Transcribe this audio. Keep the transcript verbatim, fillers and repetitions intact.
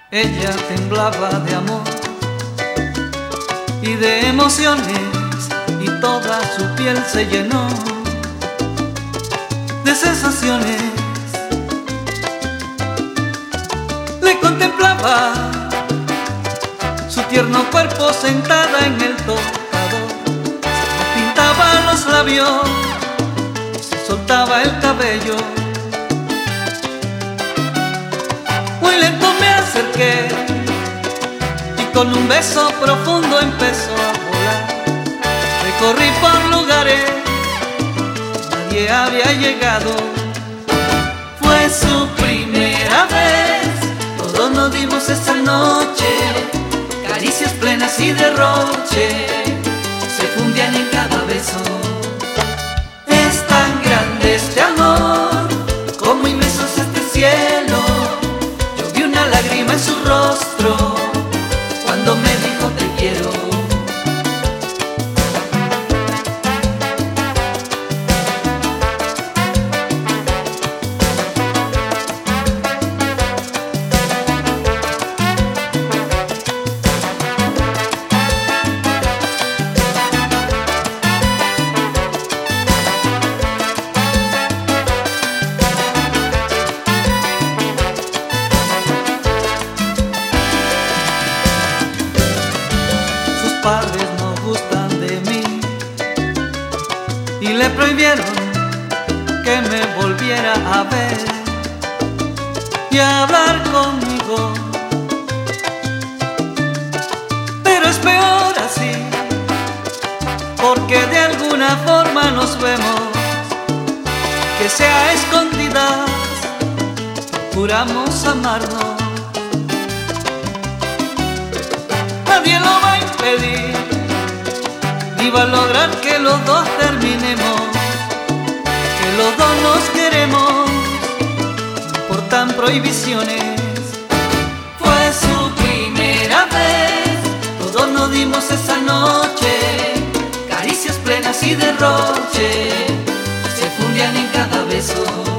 Ella temblaba de amor y de emociones, y toda su piel se llenó de sensaciones. Le contemplaba su tierno cuerpo sentada en el tocador. Se le pintaba los labios, se soltaba el cabello. Muy lento me acerqué y con un beso profundo empezó a volar. Recorrí por lugares, nadie había llegado. Fue su primera vez, todos nos dimos esa noche, caricias plenas y derroche se fundían en cada beso. Es tan grande este amor, como inmenso es este cielo. Yo vi una lágrima en su rostro cuando me dijo te quiero. Padres no gustan de mí y le prohibieron que me volviera a ver y a hablar conmigo. Pero es peor así, porque de alguna forma nos vemos, que sea a escondidas, juramos amarnos. Nadie lo va a impedir, ni va a lograr que los dos terminemos, que los dos nos queremos, no importan prohibiciones. Fue su primera vez, todos nos dimos esa noche, caricias plenas y derroche se fundían en cada beso.